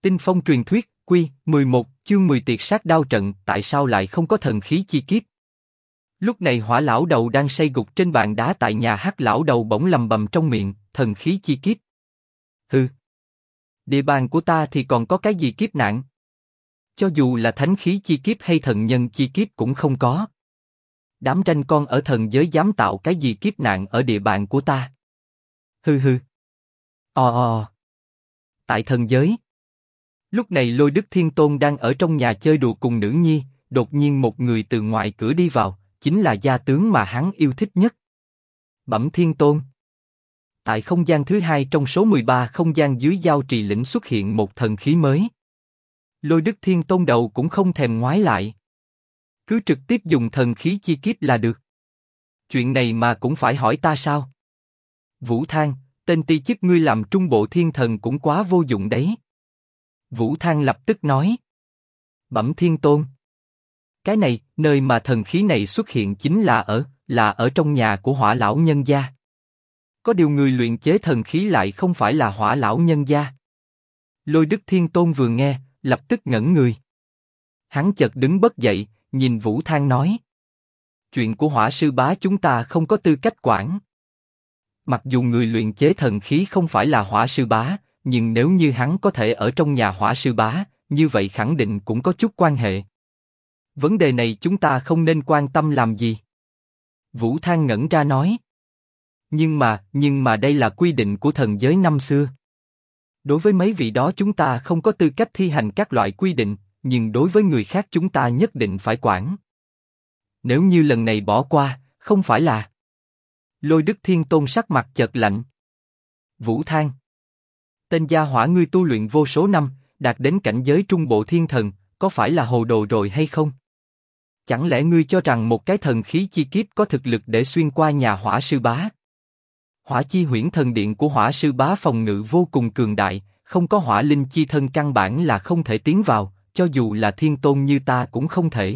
Tinh phong truyền thuyết, Quy 11, chương 10 tiệt sát đao trận, tại sao lại không có thần khí chi kiếp? Lúc này Hỏa lão đầu đang say gục trên bàn đá tại nhà Hắc lão đầu bỗng lầm bầm trong miệng, thần khí chi kiếp. Hừ. Địa bàn của ta thì còn có cái gì kiếp nạn? Cho dù là thánh khí chi kiếp hay thần nhân chi kiếp cũng không có. Đám ranh con ở thần giới dám tạo cái gì kiếp nạn ở địa bàn của ta? Hừ hừ. Tại thần giới. Lúc này Lôi Đức Thiên Tôn đang ở trong nhà chơi đùa cùng nữ nhi, đột nhiên một người từ ngoài cửa đi vào, chính là gia tướng mà hắn yêu thích nhất. Bẩm Thiên Tôn. Tại không gian thứ hai trong số 13 không gian dưới giao trì lĩnh xuất hiện một thần khí mới. Lôi Đức Thiên Tôn đầu cũng không thèm ngoái lại. Cứ trực tiếp dùng thần khí chi kiếp là được. Chuyện này mà cũng phải hỏi ta sao? Vũ Thang, tên ti chức ngươi làm trung bộ thiên thần cũng quá vô dụng đấy. Vũ Thang lập tức nói. Bẩm Thiên Tôn. Cái này, nơi mà thần khí này xuất hiện chính là ở trong nhà của Hỏa lão nhân gia. Có điều người luyện chế thần khí lại không phải là Hỏa lão nhân gia. Lôi Đức Thiên Tôn vừa nghe, lập tức ngẩn người. Hắn chợt đứng bật dậy, nhìn Vũ Thang nói. Chuyện của Hỏa sư bá chúng ta không có tư cách quản. Mặc dù người luyện chế thần khí không phải là Hỏa sư bá, nhưng nếu như hắn có thể ở trong nhà Hỏa sư bá, như vậy khẳng định cũng có chút quan hệ. Vấn đề này chúng ta không nên quan tâm làm gì. Vũ Thang ngẩn ra nói. Nhưng mà đây là quy định của thần giới năm xưa. Đối với mấy vị đó chúng ta không có tư cách thi hành các loại quy định, nhưng đối với người khác chúng ta nhất định phải quản. Nếu như lần này bỏ qua, không phải là... Lôi Đức Thiên Tôn sắc mặt chợt lạnh. Vũ Thang. Tên gia hỏa ngươi tu luyện vô số năm, đạt đến cảnh giới trung bộ thiên thần, có phải là hồ đồ rồi hay không? Chẳng lẽ ngươi cho rằng một cái thần khí chi kiếp có thực lực để xuyên qua nhà Hỏa sư bá? Hỏa chi huyễn thần điện của Hỏa sư bá phòng ngự vô cùng cường đại, không có hỏa linh chi thân căn bản là không thể tiến vào, cho dù là thiên tôn như ta cũng không thể.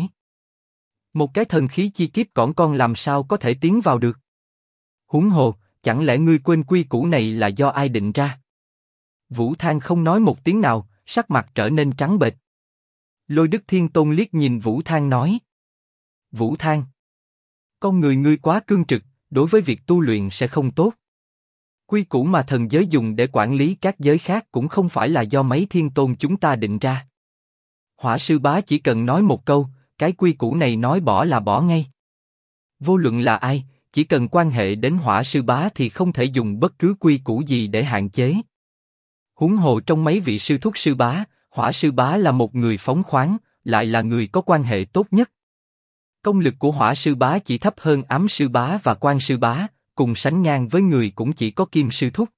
Một cái thần khí chi kiếp con làm sao có thể tiến vào được? Huống hồ, chẳng lẽ ngươi quên quy củ này là do ai định ra? Vũ Thang không nói một tiếng nào, sắc mặt trở nên trắng bệch. Lôi Đức Thiên Tôn liếc nhìn Vũ Thang nói. Vũ Thang, con người ngươi quá cương trực, đối với việc tu luyện sẽ không tốt. Quy củ mà thần giới dùng để quản lý các giới khác cũng không phải là do mấy thiên tôn chúng ta định ra. Hỏa sư bá chỉ cần nói một câu, cái quy củ này nói bỏ là bỏ ngay. Vô luận là ai, chỉ cần quan hệ đến Hỏa sư bá thì không thể dùng bất cứ quy củ gì để hạn chế. Huống hồ trong mấy vị sư thúc sư bá, Hỏa sư bá là một người phóng khoáng, lại là người có quan hệ tốt nhất. Công lực của Hỏa sư bá chỉ thấp hơn Ám sư bá và Quan sư bá, cùng sánh ngang với người cũng chỉ có Kim sư thúc.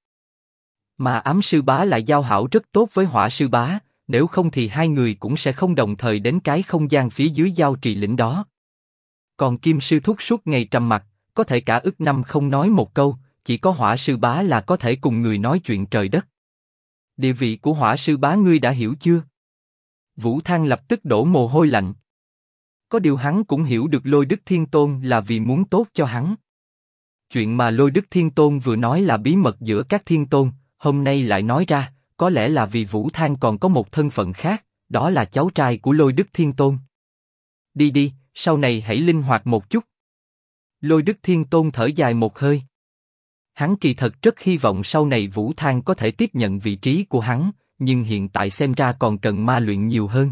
Mà Ám sư bá lại giao hảo rất tốt với Hỏa sư bá, nếu không thì hai người cũng sẽ không đồng thời đến cái không gian phía dưới giao trì lĩnh đó. Còn Kim sư thúc suốt ngày trầm mặc, có thể cả ức năm không nói một câu, chỉ có Hỏa sư bá là có thể cùng người nói chuyện trời đất. Địa vị của Hỏa sư bá ngươi đã hiểu chưa? Vũ Thang lập tức đổ mồ hôi lạnh. Có điều hắn cũng hiểu được Lôi Đức Thiên Tôn là vì muốn tốt cho hắn. Chuyện mà Lôi Đức Thiên Tôn vừa nói là bí mật giữa các thiên tôn, hôm nay lại nói ra, có lẽ là vì Vũ Thang còn có một thân phận khác, đó là cháu trai của Lôi Đức Thiên Tôn. Đi đi, sau này hãy linh hoạt một chút. Lôi Đức Thiên Tôn thở dài một hơi. Hắn kỳ thật rất hy vọng sau này Vũ Thang có thể tiếp nhận vị trí của hắn, nhưng hiện tại xem ra còn cần ma luyện nhiều hơn.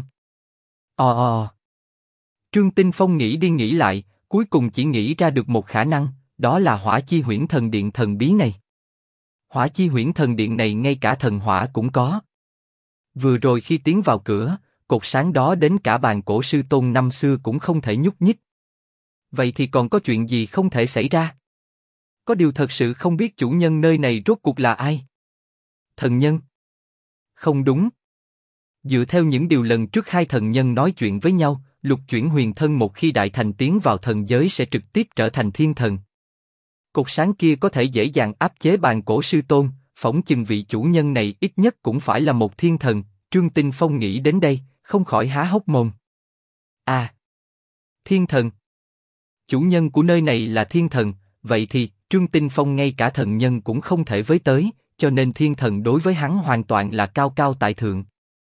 Trương Tinh Phong nghĩ đi nghĩ lại, cuối cùng chỉ nghĩ ra được một khả năng, đó là Hỏa chi huyễn thần điện thần bí này. Hỏa chi huyễn thần điện này ngay cả thần hỏa cũng có. Vừa rồi khi tiến vào cửa, cột sáng đó đến cả bàn cổ sư tôn năm xưa cũng không thể nhúc nhích. Vậy thì còn có chuyện gì không thể xảy ra? Có điều thật sự không biết chủ nhân nơi này rốt cuộc là ai? Thần nhân? Không đúng. Dựa theo những điều lần trước hai thần nhân nói chuyện với nhau, Lục Chuyển Huyền Thân một khi đại thành tiến vào thần giới sẽ trực tiếp trở thành thiên thần. Cột sáng kia có thể dễ dàng áp chế bàn cổ sư tôn, phỏng chừng vị chủ nhân này ít nhất cũng phải là một thiên thần. Trương Tinh Phong nghĩ đến đây, không khỏi há hốc mồm. À, thiên thần. Chủ nhân của nơi này là thiên thần, vậy thì Trương Tinh Phong ngay cả thần nhân cũng không thể với tới, cho nên thiên thần đối với hắn hoàn toàn là cao cao tại thượng.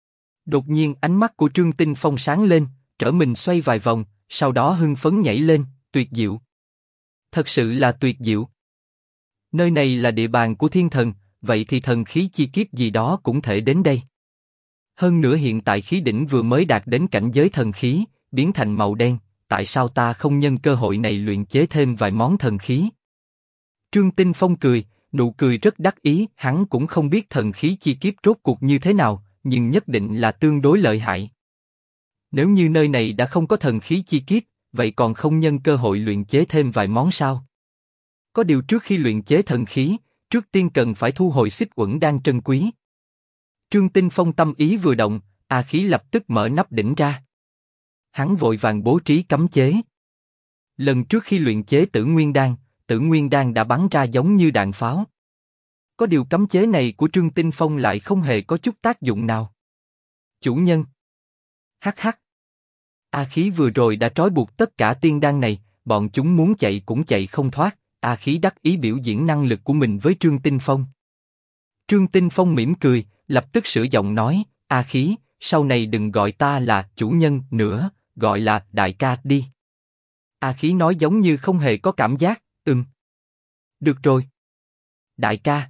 Đột nhiên ánh mắt của Trương Tinh Phong sáng lên, trở mình xoay vài vòng, sau đó hưng phấn nhảy lên, tuyệt diệu. Thật sự là tuyệt diệu. Nơi này là địa bàn của thiên thần, vậy thì thần khí chi kiếp gì đó cũng thể đến đây. Hơn nữa hiện tại khí đỉnh vừa mới đạt đến cảnh giới thần khí, biến thành màu đen, tại sao ta không nhân cơ hội này luyện chế thêm vài món thần khí? Trương Tinh Phong cười, nụ cười rất đắc ý, hắn cũng không biết thần khí chi kiếp rốt cuộc như thế nào, nhưng nhất định là tương đối lợi hại. Nếu như nơi này đã không có thần khí chi kiếp, vậy còn không nhân cơ hội luyện chế thêm vài món sao? Có điều trước khi luyện chế thần khí, trước tiên cần phải thu hồi xích uẩn đan trân quý. Trương Tinh Phong tâm ý vừa động, A khí lập tức mở nắp đỉnh ra. Hắn vội vàng bố trí cấm chế. Lần trước khi luyện chế Tử Nguyên đan đã bắn ra giống như đạn pháo. Có điều cấm chế này của Trương Tinh Phong lại không hề có chút tác dụng nào. Chủ nhân. Hắc hắc. A khí vừa rồi đã trói buộc tất cả tiên đan này, bọn chúng muốn chạy cũng chạy không thoát. A khí đắc ý biểu diễn năng lực của mình với Trương Tinh Phong. Trương Tinh Phong mỉm cười, lập tức sửa giọng nói, A khí, sau này đừng gọi ta là chủ nhân nữa, gọi là đại ca đi. A khí nói giống như không hề có cảm giác, Được rồi. Đại ca.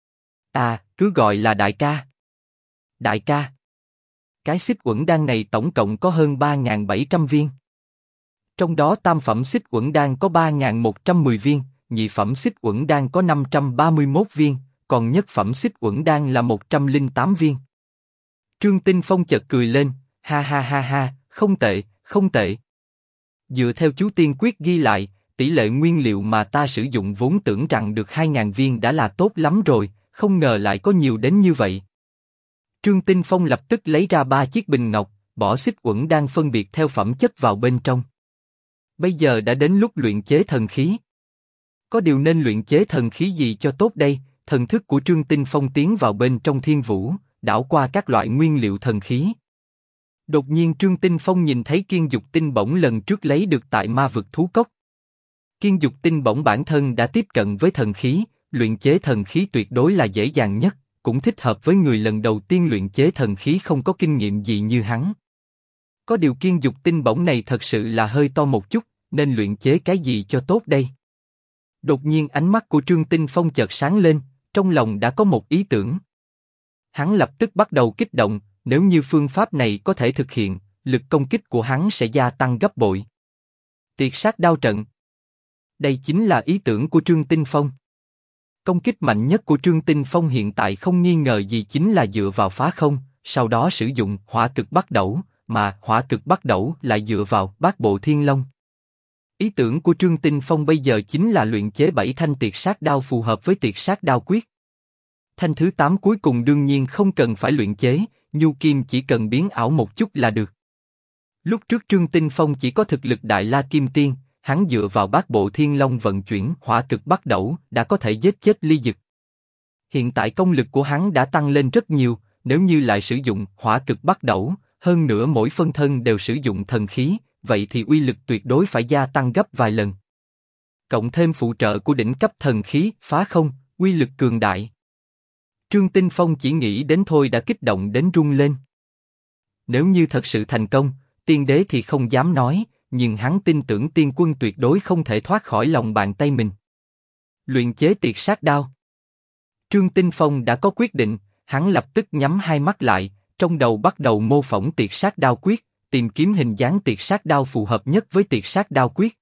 Cứ gọi là đại ca. Đại ca. Cái xích uẩn đan này tổng cộng có hơn 3.700 viên. Trong đó tam phẩm xích uẩn đan có 3.110 viên, nhị phẩm xích uẩn đan có 531 viên, còn nhất phẩm xích uẩn đan là 108 viên. Trương Tinh Phong chợt cười lên, ha ha ha ha, không tệ, không tệ. Dựa theo chú tiên quyết ghi lại, tỷ lệ nguyên liệu mà ta sử dụng vốn tưởng rằng được 2.000 viên đã là tốt lắm rồi, không ngờ lại có nhiều đến như vậy. Trương Tinh Phong lập tức lấy ra 3 chiếc bình ngọc, bỏ xích uẩn đan phân biệt theo phẩm chất vào bên trong. Bây giờ đã đến lúc luyện chế thần khí. Có điều nên luyện chế thần khí gì cho tốt đây? Thần thức của Trương Tinh Phong tiến vào bên trong thiên vũ, đảo qua các loại nguyên liệu thần khí. Đột nhiên Trương Tinh Phong nhìn thấy kiên dục tinh bổng lần trước lấy được tại ma vực thú cốc. Kiên dục tinh bổng bản thân đã tiếp cận với thần khí, luyện chế thần khí tuyệt đối là dễ dàng nhất, cũng thích hợp với người lần đầu tiên luyện chế thần khí không có kinh nghiệm gì như hắn. Có điều kiên dục tinh bổng này thật sự là hơi to một chút, nên luyện chế cái gì cho tốt đây? Đột nhiên ánh mắt của Trương Tinh Phong chợt sáng lên, trong lòng đã có một ý tưởng. Hắn lập tức bắt đầu kích động, nếu như phương pháp này có thể thực hiện, lực công kích của hắn sẽ gia tăng gấp bội. Tiệt sát đao trận. Đây chính là ý tưởng của Trương Tinh Phong. Công kích mạnh nhất của Trương Tinh Phong hiện tại không nghi ngờ gì chính là dựa vào phá không, sau đó sử dụng hỏa cực bắt đẩu, mà hỏa cực bắt đẩu lại dựa vào bát bộ thiên long. Ý tưởng của Trương Tinh Phong bây giờ chính là luyện chế 7 thanh tiệt sát đao phù hợp với tiệt sát đao quyết. Thanh thứ 8 cuối cùng đương nhiên không cần phải luyện chế, nhu kim chỉ cần biến ảo một chút là được. Lúc trước Trương Tinh Phong chỉ có thực lực đại la kim tiên, hắn dựa vào bát bộ thiên long vận chuyển hỏa cực bắt đẩu đã có thể giết chết Ly Dực. Hiện tại công lực của hắn đã tăng lên rất nhiều, nếu như lại sử dụng hỏa cực bắt đẩu, hơn nữa mỗi phân thân đều sử dụng thần khí, vậy thì uy lực tuyệt đối phải gia tăng gấp vài lần. Cộng thêm phụ trợ của đỉnh cấp thần khí phá không, uy lực cường đại. Trương Tinh Phong chỉ nghĩ đến thôi đã kích động đến run lên. Nếu như thật sự thành công, tiên đế thì không dám nói, nhưng hắn tin tưởng tiên quân tuyệt đối không thể thoát khỏi lòng bàn tay mình. Luyện chế tiệt sát đao. Trương Tinh Phong đã có quyết định, hắn lập tức nhắm hai mắt lại, trong đầu bắt đầu mô phỏng tiệt sát đao quyết, tìm kiếm hình dáng tiệt sát đao phù hợp nhất với tiệt sát đao quyết.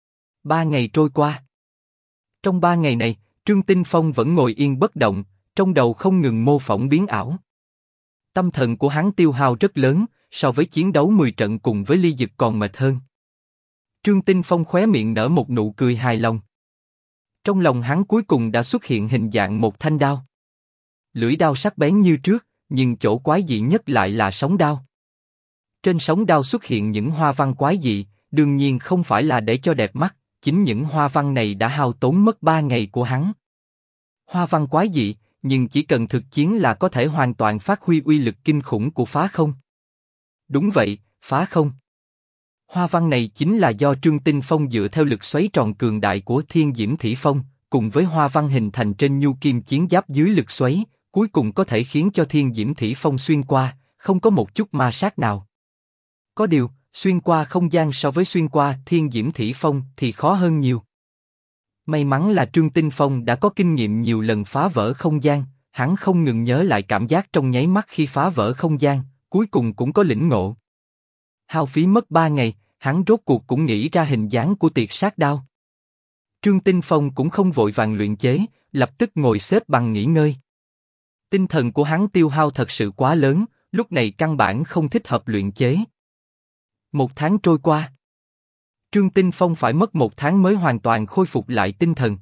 3 ngày trôi qua. Trong 3 ngày này, Trương Tinh Phong vẫn ngồi yên bất động, trong đầu không ngừng mô phỏng biến ảo. Tâm thần của hắn tiêu hao rất lớn, so với chiến đấu 10 trận cùng với Ly Dực còn mệt hơn. Trương Tinh Phong khóe miệng nở một nụ cười hài lòng. Trong lòng hắn cuối cùng đã xuất hiện hình dạng một thanh đao. Lưỡi đao sắc bén như trước, nhưng chỗ quái dị nhất lại là sóng đao. Trên sóng đao xuất hiện những hoa văn quái dị, đương nhiên không phải là để cho đẹp mắt, chính những hoa văn này đã hao tốn mất 3 ngày của hắn. Hoa văn quái dị, nhưng chỉ cần thực chiến là có thể hoàn toàn phát huy uy lực kinh khủng của phá không. Đúng vậy, phá không. Hoa văn này chính là do Trương Tinh Phong dựa theo lực xoáy tròn cường đại của Thiên Diễm Thủy Phong, cùng với hoa văn hình thành trên nhu kim chiến giáp dưới lực xoáy, cuối cùng có thể khiến cho Thiên Diễm Thủy Phong xuyên qua, không có một chút ma sát nào. Có điều, xuyên qua không gian so với xuyên qua thiên diễm thủy phong thì khó hơn nhiều. May mắn là Trương Tinh Phong đã có kinh nghiệm nhiều lần phá vỡ không gian, hắn không ngừng nhớ lại cảm giác trong nháy mắt khi phá vỡ không gian, cuối cùng cũng có lĩnh ngộ. Hao phí mất 3 ngày, hắn rốt cuộc cũng nghĩ ra hình dáng của tiệt sát đao. Trương Tinh Phong cũng không vội vàng luyện chế, lập tức ngồi xếp bằng nghỉ ngơi. Tinh thần của hắn tiêu hao thật sự quá lớn, lúc này căn bản không thích hợp luyện chế. 1 tháng trôi qua. Trương Tinh Phong phải mất 1 tháng mới hoàn toàn khôi phục lại tinh thần.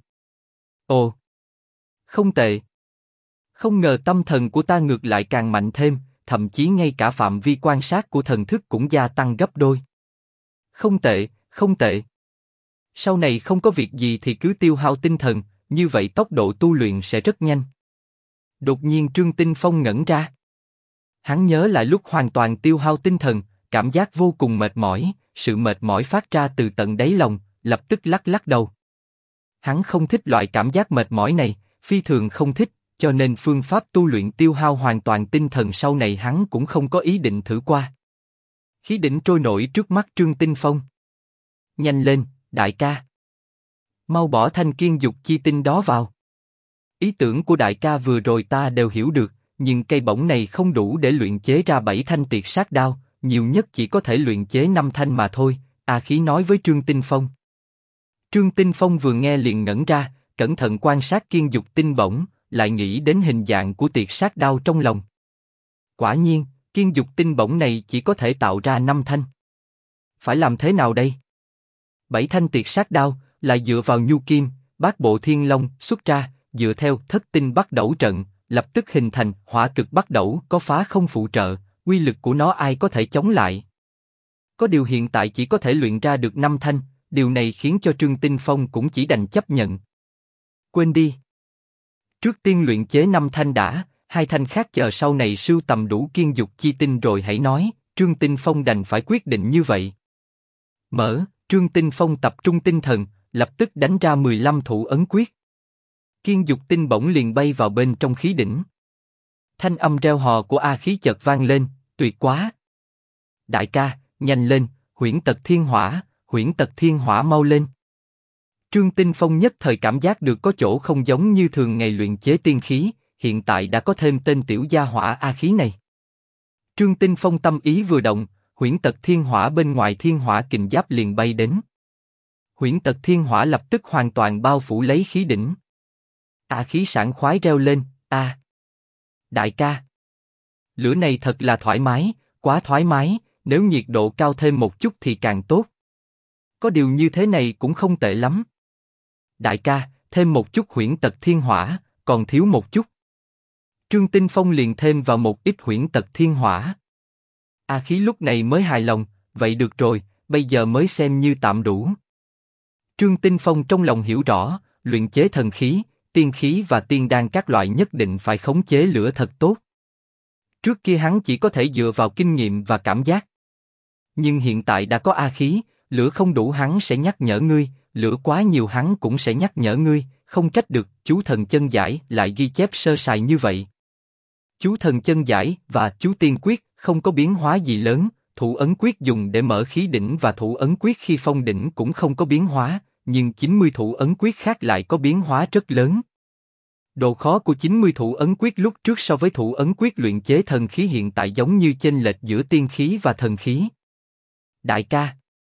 Ồ! Không tệ. Không ngờ tâm thần của ta ngược lại càng mạnh thêm, thậm chí ngay cả phạm vi quan sát của thần thức cũng gia tăng gấp đôi. Không tệ, không tệ. Sau này không có việc gì thì cứ tiêu hao tinh thần, như vậy tốc độ tu luyện sẽ rất nhanh. Đột nhiên Trương Tinh Phong ngẩn ra. Hắn nhớ lại lúc hoàn toàn tiêu hao tinh thần, cảm giác vô cùng mệt mỏi, sự mệt mỏi phát ra từ tận đáy lòng, lập tức lắc lắc đầu. Hắn không thích loại cảm giác mệt mỏi này, phi thường không thích, cho nên phương pháp tu luyện tiêu hao hoàn toàn tinh thần sau này hắn cũng không có ý định thử qua. Khí đỉnh trôi nổi trước mắt Trương Tinh Phong. Nhanh lên, đại ca. Mau bỏ thanh kiên dục chi tinh đó vào. Ý tưởng của đại ca vừa rồi ta đều hiểu được, nhưng cây bổng này không đủ để luyện chế ra 7 thanh tiệt sát đao, nhiều nhất chỉ có thể luyện chế 5 thanh mà thôi, A Khí nói với Trương Tinh Phong. Trương Tinh Phong vừa nghe liền ngẩn ra, cẩn thận quan sát kiên dục tinh bổng, lại nghĩ đến hình dạng của tiệt sát đao trong lòng. Quả nhiên, kiên dục tinh bổng này chỉ có thể tạo ra 5 thanh. Phải làm thế nào đây? 7 thanh tiệt sát đao, lại dựa vào nhu kim, bát bộ thiên long xuất ra, dựa theo thất tinh bắt đẩu trận, lập tức hình thành hỏa cực bắt đẩu có phá không phụ trợ, uy lực của nó ai có thể chống lại. Có điều hiện tại chỉ có thể luyện ra được 5 thanh, điều này khiến cho Trương Tinh Phong cũng chỉ đành chấp nhận. Quên đi. Trước tiên luyện chế 5 thanh đã, 2 thanh khác chờ sau này sưu tầm đủ kiên dục chi tinh rồi hãy nói, Trương Tinh Phong đành phải quyết định như vậy. Trương Tinh Phong tập trung tinh thần, lập tức đánh ra 15 thủ ấn quyết. Kiên dục tinh bổng liền bay vào bên trong khí đỉnh. Thanh âm reo hò của A Khí chợt vang lên, tuyệt quá. Đại ca, nhanh lên, huyễn tật thiên hỏa mau lên. Trương Tinh Phong nhất thời cảm giác được có chỗ không giống như thường ngày luyện chế tiên khí, hiện tại đã có thêm tên tiểu gia hỏa A Khí này. Trương Tinh Phong tâm ý vừa động, huyễn tật thiên hỏa bên ngoài thiên hỏa kình giáp liền bay đến. Huyễn tật thiên hỏa lập tức hoàn toàn bao phủ lấy khí đỉnh. A Khí sảng khoái reo lên, a, đại ca, lửa này thật là thoải mái, quá thoải mái, nếu nhiệt độ cao thêm một chút thì càng tốt. Có điều như thế này cũng không tệ lắm. Đại ca, thêm một chút huyễn tật thiên hỏa, còn thiếu một chút. Trương Tinh Phong liền thêm vào một ít huyễn tật thiên hỏa. A Khí lúc này mới hài lòng, vậy được rồi, bây giờ mới xem như tạm đủ. Trương Tinh Phong trong lòng hiểu rõ, luyện chế thần khí, tiên khí và tiên đan các loại nhất định phải khống chế lửa thật tốt. Trước kia hắn chỉ có thể dựa vào kinh nghiệm và cảm giác. Nhưng hiện tại đã có A Khí, lửa không đủ hắn sẽ nhắc nhở ngươi, lửa quá nhiều hắn cũng sẽ nhắc nhở ngươi, không trách được chú thần chân giải lại ghi chép sơ sài như vậy. Chú thần chân giải và chú tiên quyết không có biến hóa gì lớn, thủ ấn quyết dùng để mở khí đỉnh và thủ ấn quyết khi phong đỉnh cũng không có biến hóa, nhưng 90 thủ ấn quyết khác lại có biến hóa rất lớn. Độ khó của 90 thủ ấn quyết lúc trước so với thủ ấn quyết luyện chế thần khí hiện tại giống như chênh lệch giữa tiên khí và thần khí. Đại ca,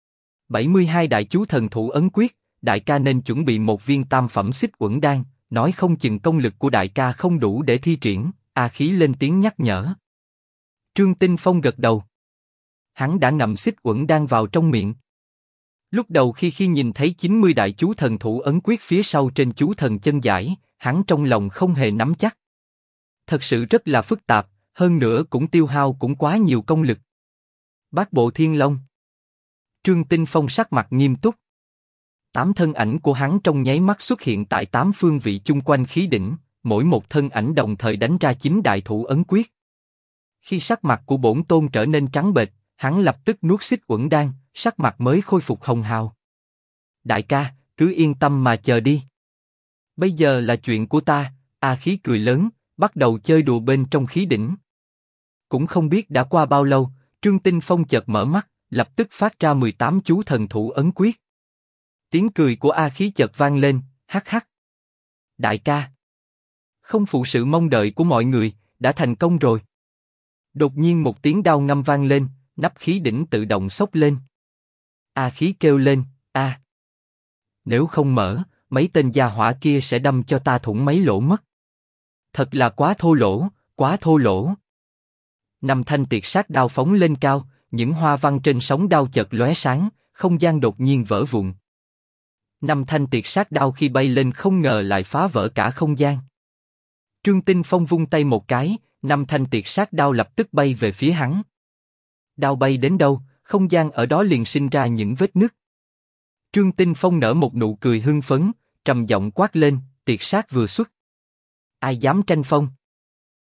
72 đại chú thần thủ ấn quyết, đại ca nên chuẩn bị một viên tam phẩm xích uẩn đan, nói không chừng công lực của đại ca không đủ để thi triển. A Khí lên tiếng nhắc nhở. Trương Tinh Phong gật đầu. Hắn đã ngậm xích uẩn đan vào trong miệng. Lúc đầu khi nhìn thấy 90 đại chú thần thủ ấn quyết phía sau trên chú thần chân giải, hắn trong lòng không hề nắm chắc. Thật sự rất là phức tạp, hơn nữa cũng tiêu hao cũng quá nhiều công lực. Bát bộ thiên long. Trương Tinh Phong sắc mặt nghiêm túc. 8 thân ảnh của hắn trong nháy mắt xuất hiện tại 8 phương vị chung quanh khí đỉnh, mỗi một thân ảnh đồng thời đánh ra 9 đại thủ ấn quyết. Khi sắc mặt của bổn tôn trở nên trắng bệch, hắn lập tức nuốt xích uẩn đan, sắc mặt mới khôi phục hồng hào. Đại ca, cứ yên tâm mà chờ đi. Bây giờ là chuyện của ta. A Khí cười lớn, bắt đầu chơi đùa bên trong khí đỉnh. Cũng không biết đã qua bao lâu, Trương Tinh Phong chợt mở mắt, lập tức phát ra 18 chú thần thủ ấn quyết. Tiếng cười của A Khí chợt vang lên, hắc hắc. Đại ca, không phụ sự mong đợi của mọi người, đã thành công rồi. Đột nhiên một tiếng đao ngâm vang lên, nắp khí đỉnh tự động xốc lên. A Khí kêu lên, a. Nếu không mở, mấy tên gia hỏa kia sẽ đâm cho ta thủng mấy lỗ mất. Thật là quá thô lỗ, quá thô lỗ. Năm thanh tiệt sát đao phóng lên cao, những hoa văn trên sóng đao chợt lóe sáng, không gian đột nhiên vỡ vụn. Năm thanh tiệt sát đao khi bay lên không ngờ lại phá vỡ cả không gian. Trương Tinh Phong vung tay một cái, năm thanh tiệt sát đao lập tức bay về phía hắn. Đao bay đến đâu, không gian ở đó liền sinh ra những vết nứt. Trương Tinh Phong nở một nụ cười hưng phấn, trầm giọng quát lên, tiệt sát vừa xuất. Ai dám tranh phong?